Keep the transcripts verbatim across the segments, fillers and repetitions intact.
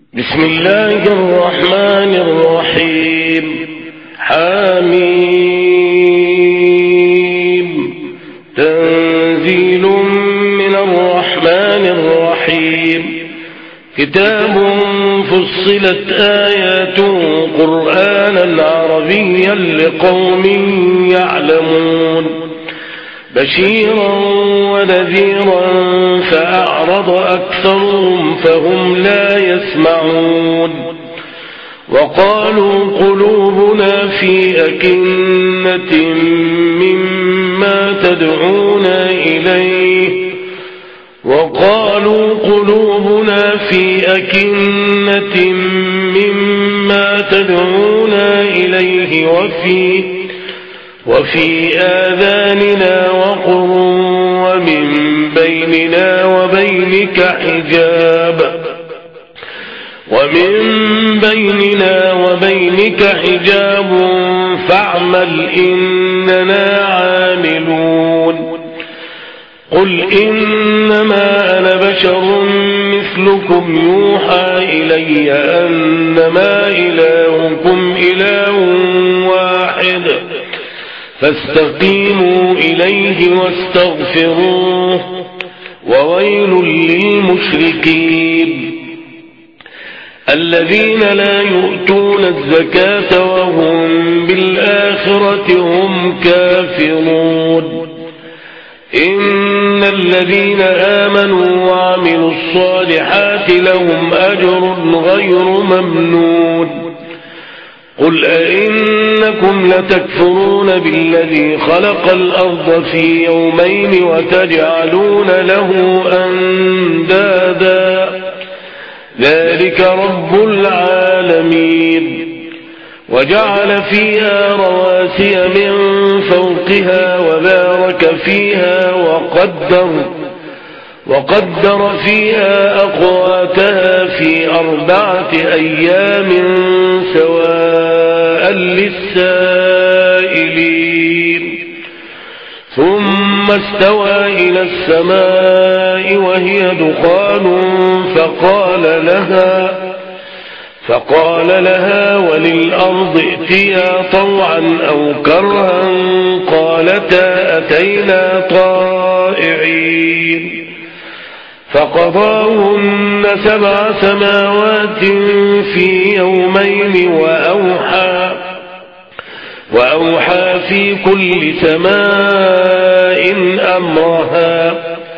بسم الله الرحمن الرحيم. حميم. تنزيل من الرحمن الرحيم. كتاب فصلت آياته قرآنا عربيا لقوم يعلمون بشيرا ونذيرا فأعرض أكثرهم فهم لا يسمعون. وقالوا قلوبنا في أكنة مما تدعونا إليه وقالوا قلوبنا في أكنة مما تدعونا إليه وفي وفي آذاننا وقر ومن بيننا وبينك حجاب ومن بيننا وبينك حجاب فاعمل إننا عاملون. قل إنما أنا بشر مثلكم يوحى إلي أنما إلهكم إله واحد فاستقيموا إليه واستغفروه وويل للمشركين الذين لا يؤتون الزكاة وهم بالآخرة هم كافرون. إن الذين آمنوا وعملوا الصالحات لهم أجر غير ممنون. قل أئنكم لتكفرون بالذي خلق الأرض في يومين وتجعلون له أندادا ذلك رب العالمين. وجعل فيها رواسي من فوقها وبارك فيها وقدر وقدر فيها أقواتها في أربعة أيام سواء للسائلين. ثم استوى إلى السماء وهي دخان فقال لها فقال لها وللأرض ائتيا طوعا أو كرها قالتا أتينا طائعين. فقضاهن سبع سماوات في يومين وأوحى وأوحى في كل سماء أمرها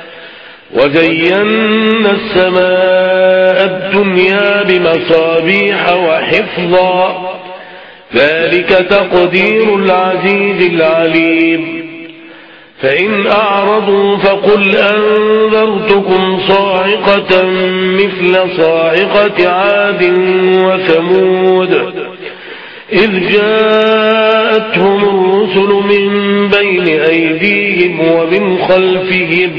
وزينا السماء الدنيا بمصابيح وحفظا ذلك تقدير العزيز العليم. فإن أعرضوا فقل أنذرتكم صاعقة مثل صاعقة عاد وثمود إذ جاءتهم الرسل من بين أيديهم ومن خلفهم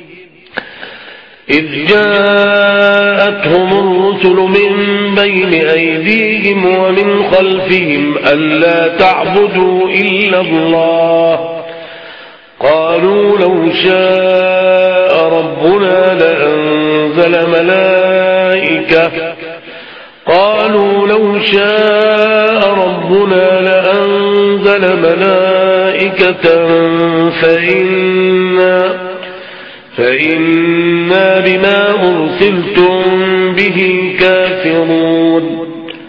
إذ جاءتهم الرسل من بين أيديهم ومن خلفهم ألا تعبدوا إلا الله قالوا لو شاء ربنا لأنزل ملائكة قالوا لو شاء ربنا لأنزل ملائكة فإنا فإنا بما أرسلتم به كافرون.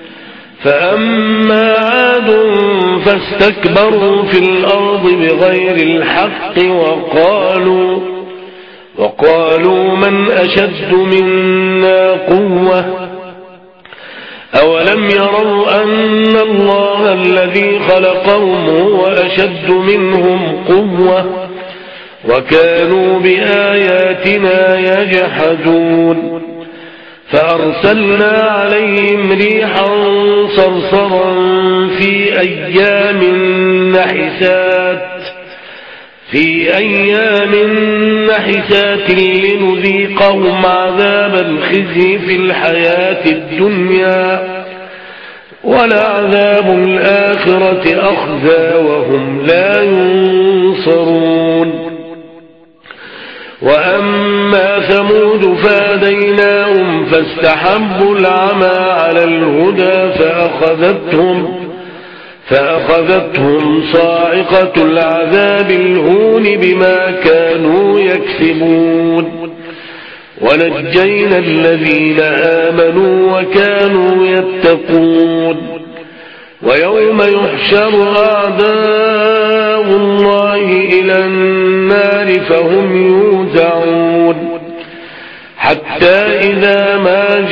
فأما عاد فاستكبروا في الأرض بغير الحق وقالوا وقالوا من أشد منا قوة أولم يروا أن الله الذي خلقهم هو أشد منهم قوة وكانوا بآياتنا يجحدون. فأرسلنا عليهم ريحا صرصرا في أيام نحسات في أيام نحسات لنذيقهم عذاب الخزي في الحياة الدنيا ولعذاب الآخرة أخزى وهم لا ينصرون. وأما ثمود فهديناهم فاستحبوا العمى على الهدى فأخذتهم فأخذتهم صاعقة العذاب الهون بما كانوا يكسبون ونجينا الذين آمنوا وكانوا يتقون ويوم يحشر أعداء الله إلى النار فهم يوزعون حتى إذا ما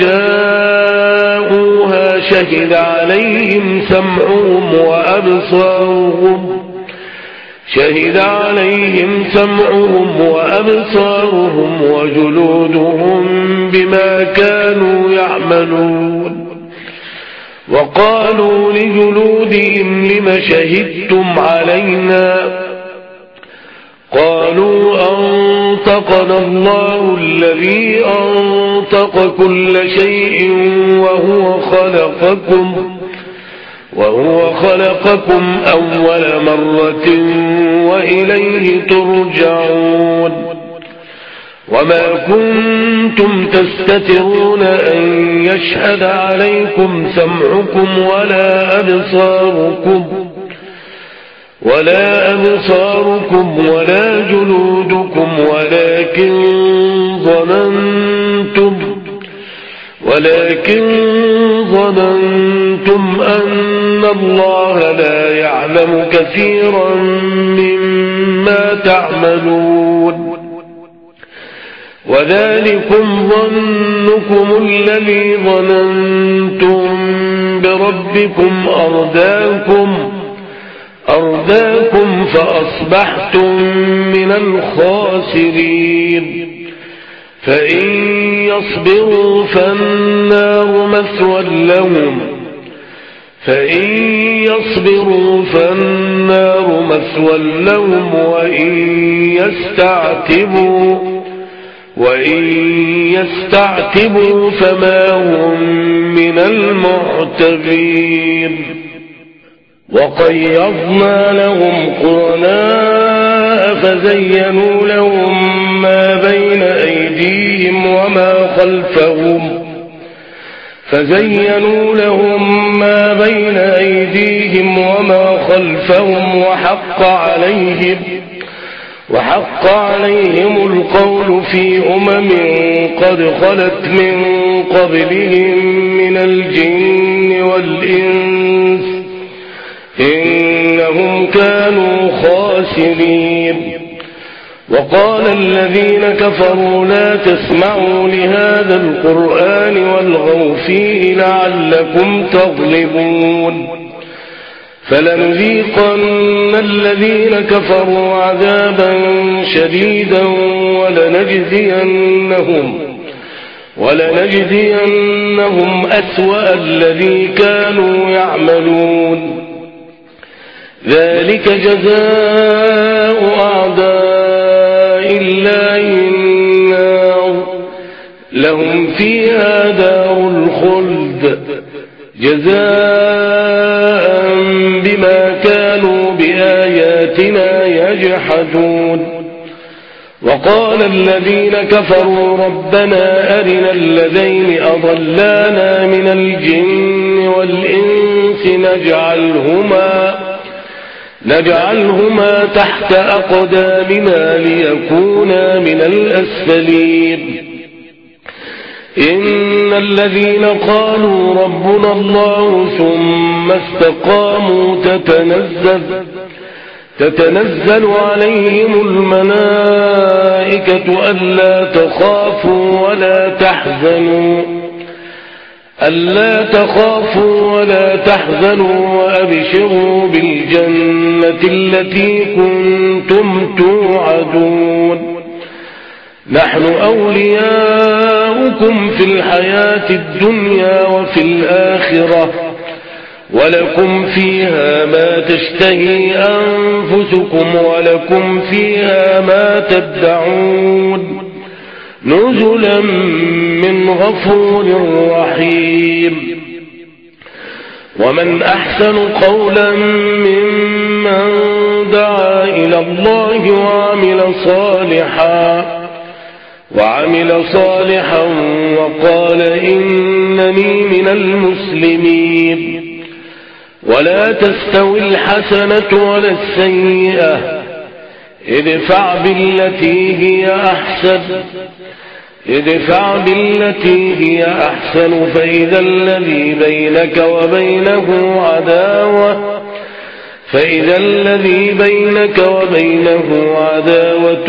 جاءوها شهد عليهم سمعهم وأبصارهم شهد عليهم سمعهم وأبصارهم وجلودهم بما كانوا يعملون وقالوا لجلودهم لم شهدتم علينا قالوا أنطقنا الله الذي أنطق كل شيء وهو خلقكم وهو خلقكم أول مرة وإليه ترجعون وما كنتم تستترون أن يشهد عليكم سمعكم ولا أبصاركم ولا أبصاركم ولا جلودكم ولكن ظننتم ولكن ظننتم أن الله لا يعلم كثيرا مما تعملون وذلكم ظنكم الذي ظننتم بربكم أرداكم أرداكم فأصبحتم من الخاسرين فإن يصبروا فالنار مثوى لهم فإن يصبروا فالنار مثوى لهم وإن يستعتبوا وإن يستعتبوا فما هم من المعتبين وقيضنا لهم قرناء فزينوا لهم ما بين أيديهم وما خلفهم فزينوا لهم ما بين أيديهم وما خلفهم وحق عليهم وحق عليهم القول في أمم قد خلت من قبلهم من الجن والإنس إنهم كانوا خاسرين وقال الذين كفروا لا تسمعوا لهذا القرآن والغوا فيه لعلكم تغلبون فلنذيقن الذين كفروا عذابا شديدا ولنجزينهم ولنجزينهم أسوأ الذي كانوا يعملون ذلك جزاء أعداء الله النار لهم فيها دار الخلد جزاء بما كانوا بآياتنا يجحدون وقال الذين كفروا ربنا أرنا الذين أضلانا من الجن والإنس نجعلهما نجعلهما تحت أقدامنا ليكونا من الأسفلين إن الذين قالوا ربنا الله ثم استقاموا تتنزل تتنزل عليهم الملائكة ألا تخافوا ولا تحزنوا ألا تخافوا ولا تحزنوا وأبشروا بالجنة التي كنتم توعدون نحن أولياؤكم في الحياة الدنيا وفي الآخرة ولكم فيها ما تشتهي أنفسكم ولكم فيها ما تدعون نزلا من غفور رحيم ومن أحسن قولا ممن دعا إلى الله وعمل صالحا وعمل صالحا وقال إنني من المسلمين. ولا تستوي الحسنة ولا السيئة، ادفع بالتي هي أحسن ادفع بالتي هي أحسن فإذا الذي بينك وبينه عداوة فإذا الذي بينك وبينه عداوة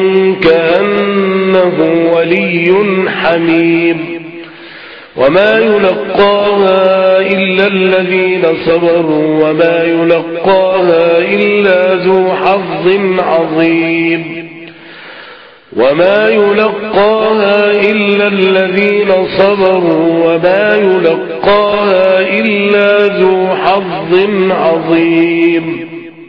كأنه ولي حميم. وما يلقاها إلا الذين صبروا وما يلقاها إلا ذو حظ عظيم وما يلقاها إلا الذين صبروا وما يلقاها إلا ذو حظ عظيم.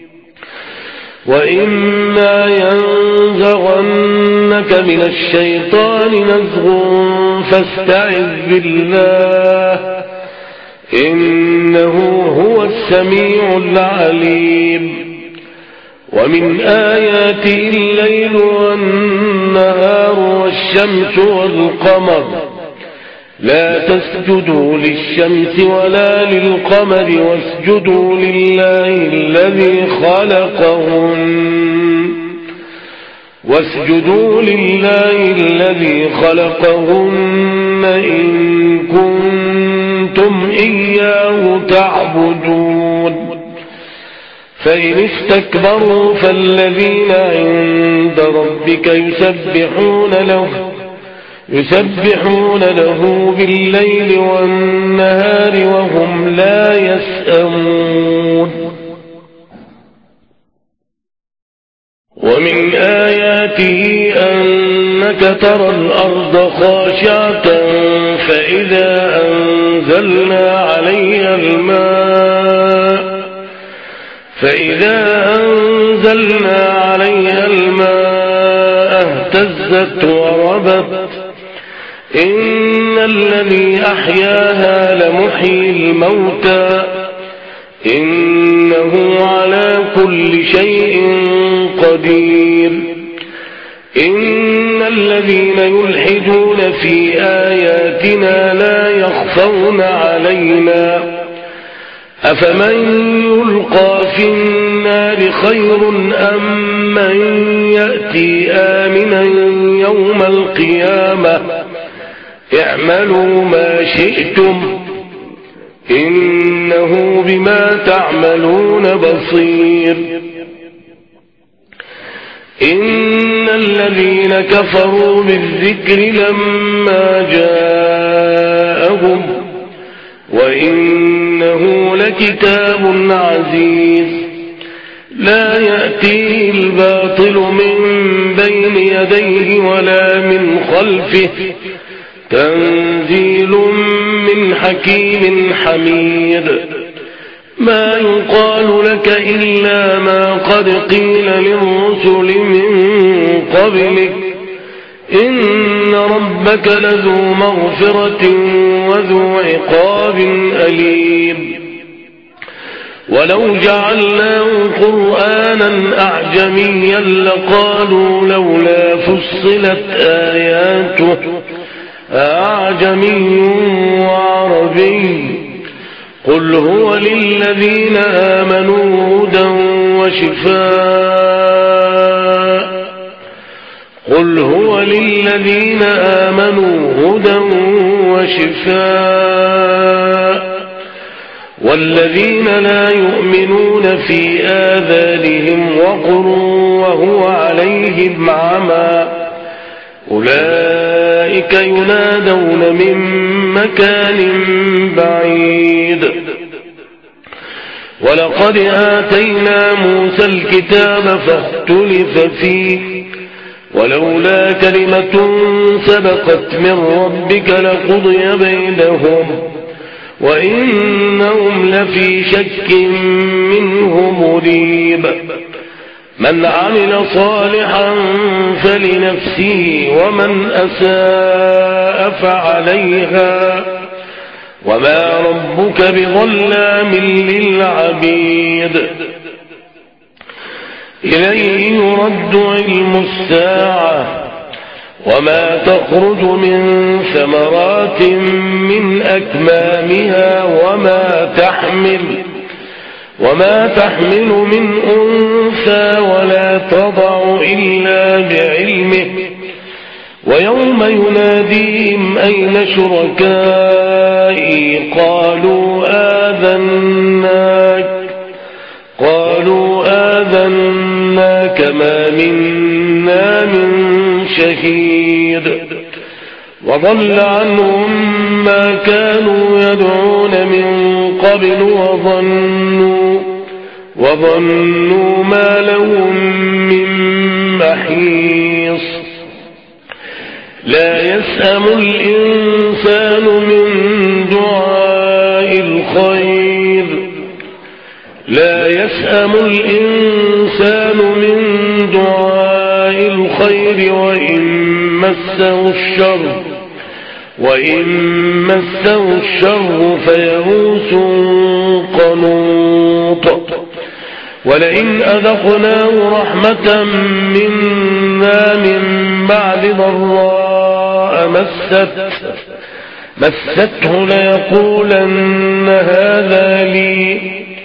وإما ينزغنك من الشيطان نزغ فاستعذ بالله إنه هو السميع العليم. ومن آياته الليل والنهار والشمس والقمر لا تسجدوا للشمس ولا للقمر واسجدوا لله الذي خلقهن واسجدوا لله الذي خلقهن إن كنتم إياه تعبدون. فإن استكبروا فالذين عند ربك يسبحون له يسبحون له بالليل والنهار وهم لا يسأمون. ومن آياته أنك ترى الأرض خاشعة فإذا أنزلنا عليها الماء فإذا أنزلنا عليها الماء اهتزت وربت إن الذي أحياها لمحيي الموتى إنه على كل شيء قدير. إن الذين يلحدون في آياتنا لا يخفون علينا أفمن يلقى في النار خير أم من يأتي آمنا يوم القيامة اعملوا ما شئتم إنه بما تعملون بصير. إن الذين كفروا بالذكر لما جاءهم وإنه لكتاب عزيز لا يأتيه الباطل من بين يديه ولا من خلفه تنزيل من حكيم حميد. ما يقال لك إلا ما قد قيل للرسل من قبلك إن ربك لذو مغفرة وذو عقاب أليم. ولو جعلناه قرآنا أعجميا لقالوا لولا فصلت آياته أعجمي وعربي قل هو للذين آمنوا هدى وشفاء قل هو للذين آمنوا هدى وشفاء والذين لا يؤمنون في آذانهم وقر وهو عليهم عمى أولئك ينادون من مكان بعيد. ولقد آتينا موسى الكتاب فاختلف فيه ولولا كلمة سبقت من ربك لقضي بينهم وإنهم لفي شك منه مريب. من عمل صالحا فلنفسه ومن أساء فعليها وما ربك بظلام للعبيد. إليه يرد علم الساعة وما تخرج من ثمرات من أكمامها وما تحمل وما تحمل من أنثى ولا تضع إلا بعلمه ويوم يناديهم أين شركائي قالوا آذناك قالوا آذناك ما منا من شهيد وضل عنهم ما كانوا يدعون من قبل وظنوا وظنوا ما لهم من محيص لا يسأم الإنسان من دعاء الخير لا يسأم الإنسان من دعاء الخير وإن مسه الشر وإن مسه الشر فيئوس قنوط ولئن أذقناه رحمة منا من بعد ضراء مسته مسته ليقولن هذا لي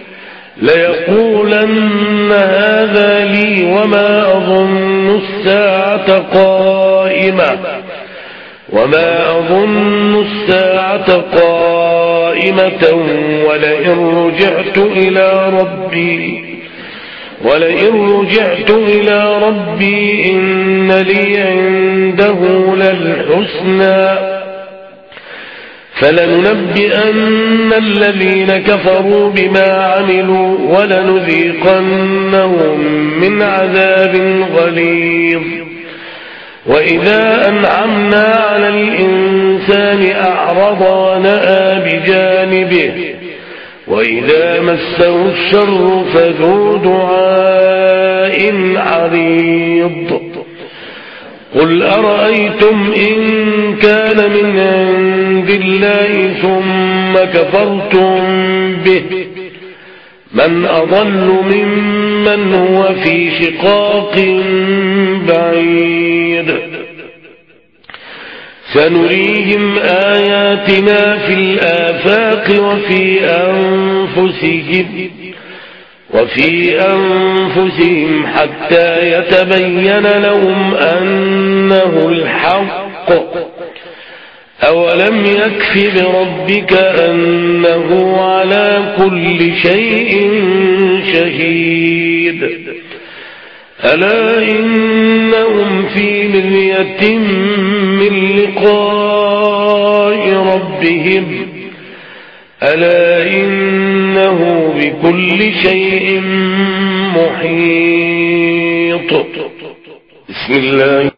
ليقولن هذا لي وما أظن الساعة قائمة وما أظن الساعة قائمة ولئن رجعت إلى ربي ولئن رجعت إلى ربي إن لي عنده للحسنى فلننبئن الذين كفروا بما عملوا ولنذيقنهم من عذاب غليظ وإذا أنعمنا على الإنسان أعرض ونأى بجانبه وإذا مسه الشر فذو دعاء عريض قل أرأيتم إن كان من عند الله ثم كفرتم به من أضل ممن هو في شقاق بعيد سنريهم آياتنا في الآفاق وفي أنفسهم وفي أنفسهم حتى يتبين لهم أنه الحق أولم يكف بربك أنه على كل شيء شهيد ألا إنهم في مرية من لقاء ربهم ألا إنه بكل شيء محيط بسم الله